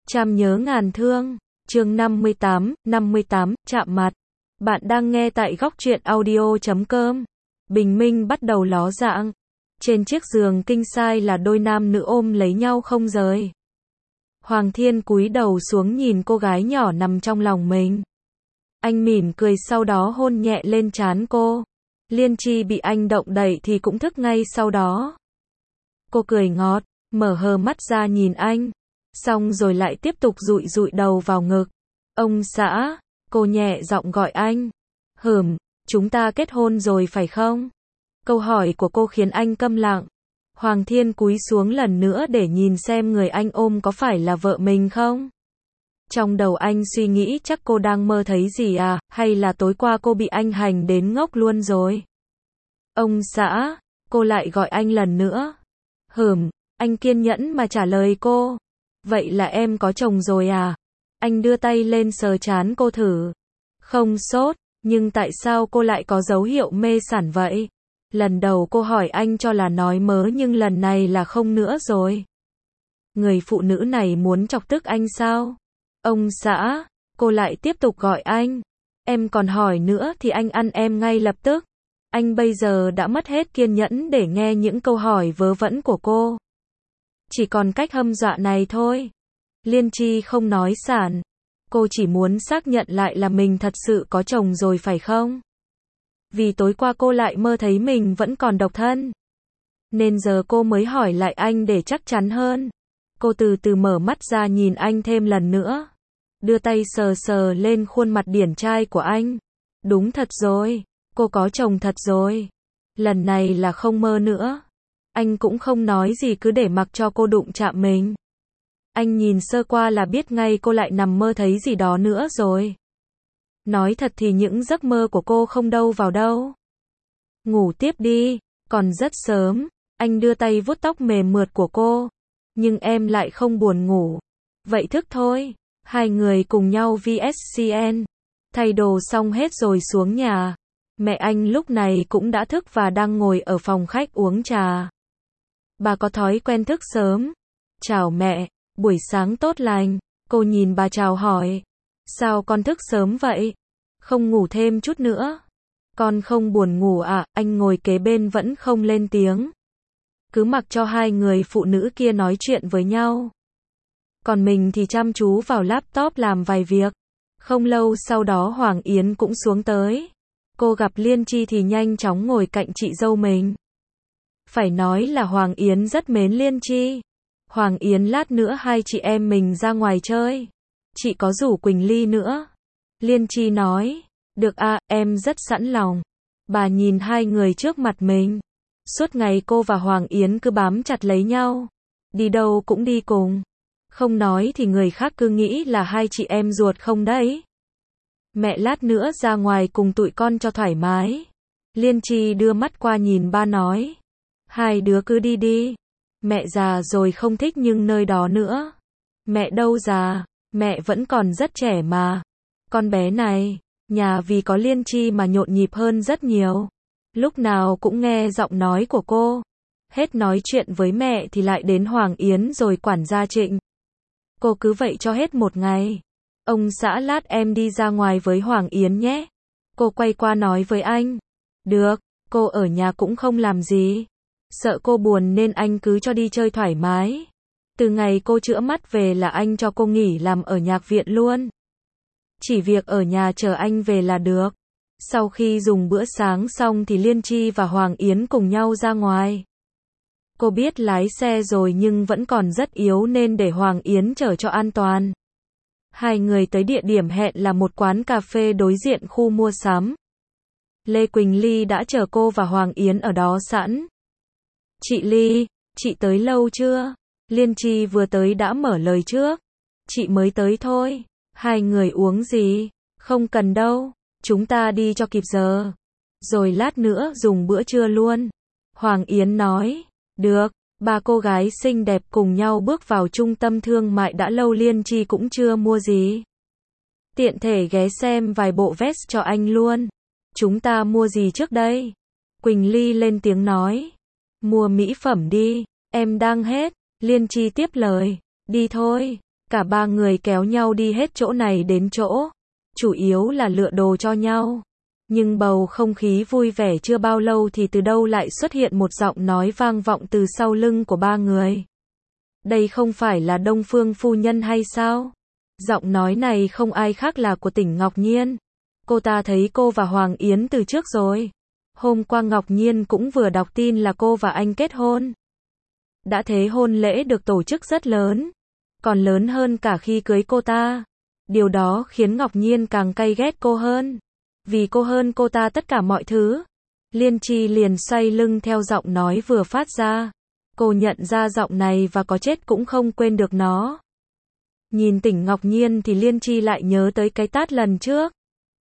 Trăm nhớ ngàn thương, chương 58, chạm mặt. Bạn đang nghe tại góc truyện audio.com. Bình minh bắt đầu ló dạng. Trên chiếc giường king size là đôi nam nữ ôm lấy nhau không rời. Hoàng Thiên cúi đầu xuống nhìn cô gái nhỏ nằm trong lòng mình. Anh mỉm cười sau đó hôn nhẹ lên trán cô. Liên Chi bị anh động đậy thì cũng thức ngay sau đó. Cô cười ngọt, mở hờ mắt ra nhìn anh. Xong rồi lại tiếp tục dụi dụi đầu vào ngực. Ông xã, cô nhẹ giọng gọi anh. Chúng ta kết hôn rồi phải không? Câu hỏi của cô khiến anh câm lặng. Hoàng Thiên cúi xuống lần nữa để nhìn xem người anh ôm có phải là vợ mình không? Trong đầu anh suy nghĩ chắc cô đang mơ thấy gì à, hay là tối qua cô bị anh hành đến ngốc luôn rồi? Ông xã, cô lại gọi anh lần nữa. Anh kiên nhẫn mà trả lời cô. Vậy là em có chồng rồi à? Anh đưa tay lên sờ trán cô thử. Không sốt, nhưng tại sao cô lại có dấu hiệu mê sảng vậy? Lần đầu cô hỏi anh cho là nói mớ nhưng lần này là không nữa rồi. Người phụ nữ này muốn chọc tức anh sao? Ông xã, cô lại tiếp tục gọi anh. Em còn hỏi nữa thì anh ăn em ngay lập tức. Anh bây giờ đã mất hết kiên nhẫn để nghe những câu hỏi vớ vẩn của cô. Chỉ còn cách hăm dọa này thôi. Liên Chi không nói sẵn. Cô chỉ muốn xác nhận lại là mình thật sự có chồng rồi phải không? Vì tối qua cô lại mơ thấy mình vẫn còn độc thân. Nên giờ cô mới hỏi lại anh để chắc chắn hơn. Cô từ từ mở mắt ra nhìn anh thêm lần nữa. Đưa tay sờ sờ lên khuôn mặt điển trai của anh. Đúng thật rồi, cô có chồng thật rồi. Lần này là không mơ nữa. Anh cũng không nói gì cứ để mặc cho cô đụng chạm mình. Anh nhìn sơ qua là biết ngay cô lại nằm mơ thấy gì đó nữa rồi. Nói thật thì những giấc mơ của cô không đâu vào đâu. Ngủ tiếp đi, còn rất sớm. Anh đưa tay vuốt tóc mềm mượt của cô. Nhưng em lại không buồn ngủ. Vậy thức thôi. Hai người cùng nhau VSCN. Thay đồ xong hết rồi xuống nhà. Mẹ anh lúc này cũng đã thức và đang ngồi ở phòng khách uống trà. Bà có thói quen thức sớm. Chào mẹ, buổi sáng tốt lành. Cô nhìn bà chào hỏi. Sao con thức sớm vậy? Không ngủ thêm chút nữa? Con không buồn ngủ à? Anh ngồi kế bên vẫn không lên tiếng. Cứ mặc cho hai người phụ nữ kia nói chuyện với nhau. Còn mình thì chăm chú vào laptop làm vài việc. Không lâu sau đó Hoàng Yến cũng xuống tới. Cô gặp Liên Chi thì nhanh chóng ngồi cạnh chị dâu mình. Phải nói là Hoàng Yến rất mến Liên Chi. Hoàng Yến lát nữa hai chị em mình ra ngoài chơi. Chị có rủ Quỳnh Ly nữa. Liên Chi nói. Được à, em rất sẵn lòng. Bà nhìn hai người trước mặt mình. Suốt ngày cô và Hoàng Yến cứ bám chặt lấy nhau. Đi đâu cũng đi cùng. Không nói thì người khác cứ nghĩ là hai chị em ruột không đấy. Mẹ lát nữa ra ngoài cùng tụi con cho thoải mái. Liên Chi đưa mắt qua nhìn ba nói. Hai đứa cứ đi đi. Mẹ già rồi không thích nhưng nơi đó nữa. Mẹ đâu già, mẹ vẫn còn rất trẻ mà. Con bé này, nhà vì có Liên Chi mà nhộn nhịp hơn rất nhiều. Lúc nào cũng nghe giọng nói của cô. Hết nói chuyện với mẹ thì lại đến Hoàng Yến rồi quản gia Trịnh. Cô cứ vậy cho hết một ngày. Ông xã lát em đi ra ngoài với Hoàng Yến nhé. Cô quay qua nói với anh. Được, cô ở nhà cũng không làm gì. Sợ cô buồn nên anh cứ cho đi chơi thoải mái. Từ ngày cô chữa mắt về là anh cho cô nghỉ làm ở nhạc viện luôn. Chỉ việc ở nhà chờ anh về là được. Sau khi dùng bữa sáng xong thì Liên Chi và Hoàng Yến cùng nhau ra ngoài. Cô biết lái xe rồi nhưng vẫn còn rất yếu nên để Hoàng Yến chở cho an toàn. Hai người tới địa điểm hẹn là một quán cà phê đối diện khu mua sắm. Lê Quỳnh Ly đã chờ cô và Hoàng Yến ở đó sẵn. Chị Ly, chị tới lâu chưa? Liên Chi vừa tới đã mở lời trước. Chị mới tới thôi. Hai người uống gì? Không cần đâu. Chúng ta đi cho kịp giờ. Rồi lát nữa dùng bữa trưa luôn. Hoàng Yến nói. Được. Ba cô gái xinh đẹp cùng nhau bước vào trung tâm thương mại đã lâu Liên Chi cũng chưa mua gì. Tiện thể ghé xem vài bộ vest cho anh luôn. Chúng ta mua gì trước đây? Quỳnh Ly lên tiếng nói. Mua mỹ phẩm đi. Em đang hết. Liên Chi tiếp lời. Đi thôi. Cả ba người kéo nhau đi hết chỗ này đến chỗ, chủ yếu là lựa đồ cho nhau. Nhưng bầu không khí vui vẻ chưa bao lâu thì từ đâu lại xuất hiện một giọng nói vang vọng từ sau lưng của ba người. Đây không phải là Đông Phương phu nhân hay sao? Giọng nói này không ai khác là của Tỉnh Ngọc Nhiên. Cô ta thấy cô và Hoàng Yến từ trước rồi. Hôm qua Ngọc Nhiên cũng vừa đọc tin là cô và anh kết hôn. Đã thế hôn lễ được tổ chức rất lớn, còn lớn hơn cả khi cưới cô ta. Điều đó khiến Ngọc Nhiên càng cay ghét cô hơn. Vì cô hơn cô ta tất cả mọi thứ. Liên Chi liền xoay lưng theo giọng nói vừa phát ra. Cô nhận ra giọng này và có chết cũng không quên được nó. Nhìn Tỉnh Ngọc Nhiên thì Liên Chi lại nhớ tới cái tát lần trước.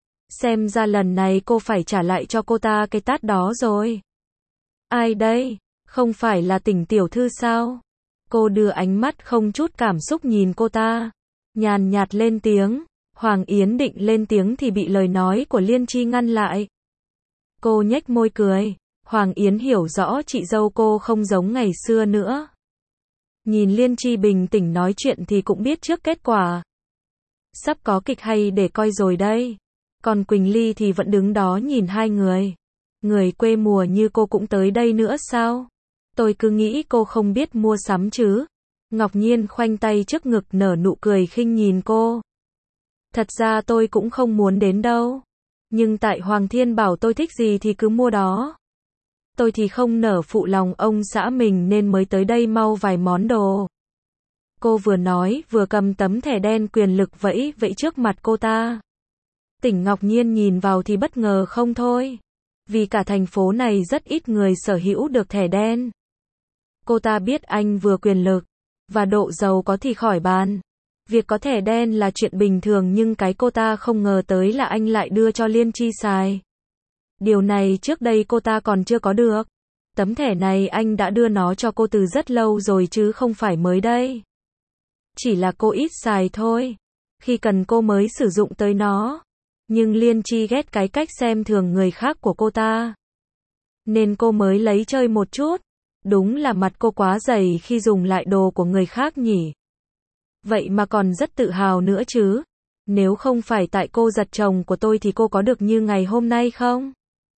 Xem ra lần này cô phải trả lại cho cô ta cái tát đó rồi. Ai đây? Không phải là Tỉnh tiểu thư sao? Cô đưa ánh mắt không chút cảm xúc nhìn cô ta. Nhàn nhạt lên tiếng. Hoàng Yến định lên tiếng thì bị lời nói của Liên Chi ngăn lại. Cô nhếch môi cười. Hoàng Yến hiểu rõ chị dâu cô không giống ngày xưa nữa. Nhìn Liên Chi bình tĩnh nói chuyện thì cũng biết trước kết quả. Sắp có kịch hay để coi rồi đây. Còn Quỳnh Ly thì vẫn đứng đó nhìn hai người. Người quê mùa như cô cũng tới đây nữa sao? Tôi cứ nghĩ cô không biết mua sắm chứ. Ngọc Nhiên khoanh tay trước ngực nở nụ cười khinh nhìn cô. Thật ra tôi cũng không muốn đến đâu. Nhưng tại Hoàng Thiên bảo tôi thích gì thì cứ mua đó. Tôi thì không nỡ phụ lòng ông xã mình nên mới tới đây mau vài món đồ. Cô vừa nói vừa cầm tấm thẻ đen quyền lực vẫy vẫy trước mặt cô ta. Tỉnh Ngọc Nhiên nhìn vào thì bất ngờ không thôi. Vì cả thành phố này rất ít người sở hữu được thẻ đen. Cô ta biết anh vừa quyền lực và độ giàu có thì khỏi bàn. Việc có thẻ đen là chuyện bình thường nhưng cái cô ta không ngờ tới là anh lại đưa cho Liên Chi xài. Điều này trước đây cô ta còn chưa có được. Tấm thẻ này anh đã đưa nó cho cô từ rất lâu rồi chứ không phải mới đây. Chỉ là cô ít xài thôi. Khi cần cô mới sử dụng tới nó. Nhưng Liên Chi ghét cái cách xem thường người khác của cô ta. Nên cô mới lấy chơi một chút. Đúng là mặt cô quá dày khi dùng lại đồ của người khác nhỉ. Vậy mà còn rất tự hào nữa chứ. Nếu không phải tại cô giật chồng của tôi thì cô có được như ngày hôm nay không?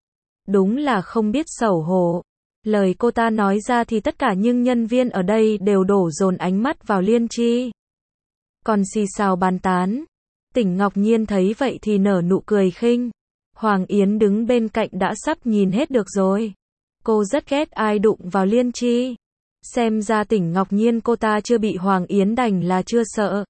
Đúng là không biết xấu hổ. Lời cô ta nói ra thì tất cả những nhân viên ở đây đều đổ dồn ánh mắt vào Liên Chi. Còn xì xào bàn tán. Tỉnh Ngọc Nhiên thấy vậy thì nở nụ cười khinh. Hoàng Yến đứng bên cạnh đã sắp nhìn hết được rồi. Cô rất ghét ai đụng vào Liên Chi. Xem ra Tỉnh Ngọc Nhiên cô ta chưa bị Hoàng Yến đành là chưa sợ.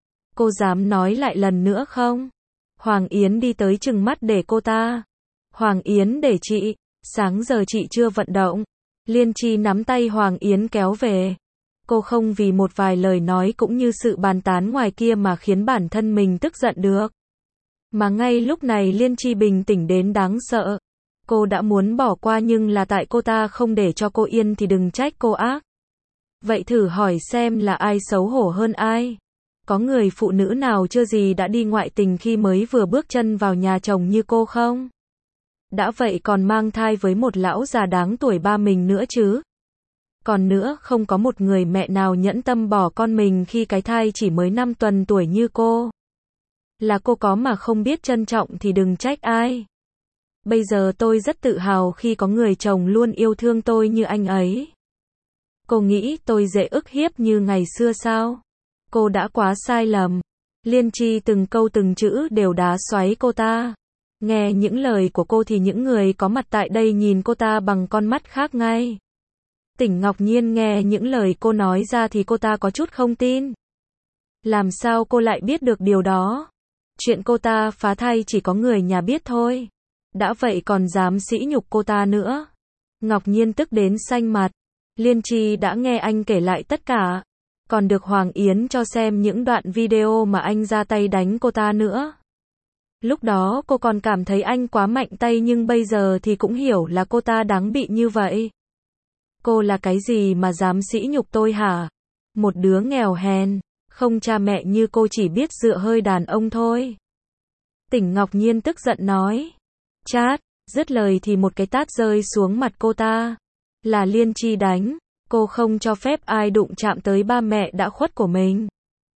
Cô dám nói lại lần nữa không? Hoàng Yến đi tới trừng mắt để cô ta. Hoàng Yến để chị, sáng giờ chị chưa vận động. Liên Chi nắm tay Hoàng Yến kéo về. Cô không vì một vài lời nói cũng như sự bàn tán ngoài kia mà khiến bản thân mình tức giận được. Mà ngay lúc này Liên Chi bình tĩnh đến đáng sợ. Cô đã muốn bỏ qua nhưng là tại cô ta không để cho cô yên thì đừng trách cô ác. Vậy thử hỏi xem là ai xấu hổ hơn ai? Có người phụ nữ nào chưa gì đã đi ngoại tình khi mới vừa bước chân vào nhà chồng như cô không? Đã vậy còn mang thai với một lão già đáng tuổi ba mình nữa chứ? Còn nữa không có một người mẹ nào nhẫn tâm bỏ con mình khi cái thai chỉ mới 5 tuần tuổi như cô. Là cô có mà không biết trân trọng thì đừng trách ai. Bây giờ tôi rất tự hào khi có người chồng luôn yêu thương tôi như anh ấy. Cô nghĩ tôi dễ ức hiếp như ngày xưa sao? Cô đã quá sai lầm. Liên Chi từng câu từng chữ đều đá xoáy cô ta. Nghe những lời của cô thì những người có mặt tại đây nhìn cô ta bằng con mắt khác ngay. Tỉnh Ngọc Nhiên nghe những lời cô nói ra thì cô ta có chút không tin. Làm sao cô lại biết được điều đó? Chuyện cô ta phá thai chỉ có người nhà biết thôi. Đã vậy còn dám sỉ nhục cô ta nữa. Ngọc Nhiên tức đến xanh mặt. Liên Chi đã nghe anh kể lại tất cả. Còn được Hoàng Yến cho xem những đoạn video mà anh ra tay đánh cô ta nữa. Lúc đó cô còn cảm thấy anh quá mạnh tay nhưng bây giờ thì cũng hiểu là cô ta đáng bị như vậy. Cô là cái gì mà dám sỉ nhục tôi hả? Một đứa nghèo hèn, không cha mẹ như cô chỉ biết dựa hơi đàn ông thôi. Tỉnh Ngọc Nhiên tức giận nói. Chát, dứt lời thì một cái tát rơi xuống mặt cô ta. Là Liên Chi đánh, cô không cho phép ai đụng chạm tới ba mẹ đã khuất của mình.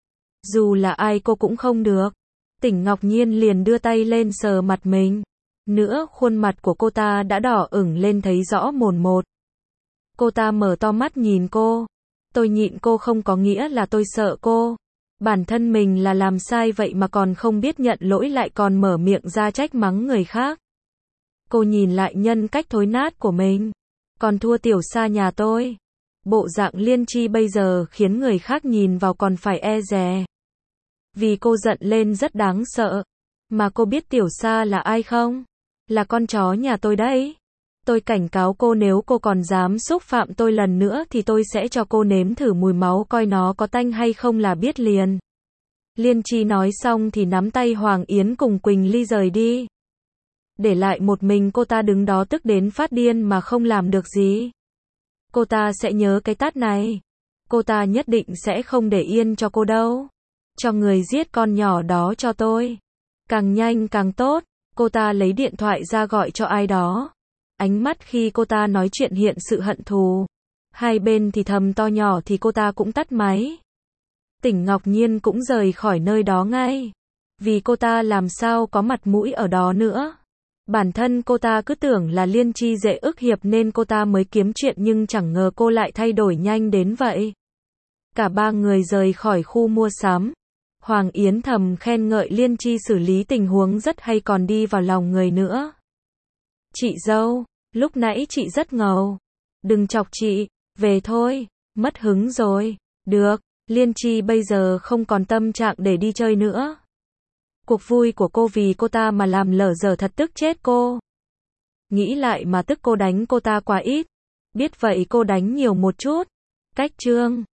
Dù là ai cô cũng không được. Tỉnh Ngọc Nhiên liền đưa tay lên sờ mặt mình. Nữa khuôn mặt của cô ta đã đỏ ửng lên thấy rõ mồn một. Cô ta mở to mắt nhìn cô. Tôi nhịn cô không có nghĩa là tôi sợ cô. Bản thân mình là làm sai vậy mà còn không biết nhận lỗi lại còn mở miệng ra trách mắng người khác. Cô nhìn lại nhân cách thối nát của mình. Còn thua tiểu sa nhà tôi. Bộ dạng Liên Chi bây giờ khiến người khác nhìn vào còn phải e dè. Vì cô giận lên rất đáng sợ. Mà cô biết tiểu sa là ai không? Là con chó nhà tôi đấy. Tôi cảnh cáo cô nếu cô còn dám xúc phạm tôi lần nữa thì tôi sẽ cho cô nếm thử mùi máu coi nó có tanh hay không là biết liền. Liên Chi nói xong thì nắm tay Hoàng Yến cùng Quỳnh Ly rời đi. Để lại một mình cô ta đứng đó tức đến phát điên mà không làm được gì. Cô ta sẽ nhớ cái tát này. Cô ta nhất định sẽ không để yên cho cô đâu. Cho người giết con nhỏ đó cho tôi. Càng nhanh càng tốt. Cô ta lấy điện thoại ra gọi cho ai đó. Ánh mắt khi cô ta nói chuyện hiện sự hận thù. Hai bên thì thầm to nhỏ thì cô ta cũng tắt máy. Tỉnh Ngọc Nhiên cũng rời khỏi nơi đó ngay. Vì cô ta làm sao có mặt mũi ở đó nữa. Bản thân cô ta cứ tưởng là Liên Chi dễ ức hiệp nên cô ta mới kiếm chuyện nhưng chẳng ngờ cô lại thay đổi nhanh đến vậy. Cả ba người rời khỏi khu mua sắm. Hoàng Yến thầm khen ngợi Liên Chi xử lý tình huống rất hay còn đi vào lòng người nữa. Chị dâu, lúc nãy chị rất ngầu. Đừng chọc chị, về thôi, mất hứng rồi. Được, Liên Chi bây giờ không còn tâm trạng để đi chơi nữa. Cuộc vui của cô vì cô ta mà làm lở dở thật tức chết cô. Nghĩ lại mà tức cô đánh cô ta quá ít. Biết vậy cô đánh nhiều một chút. Cách chương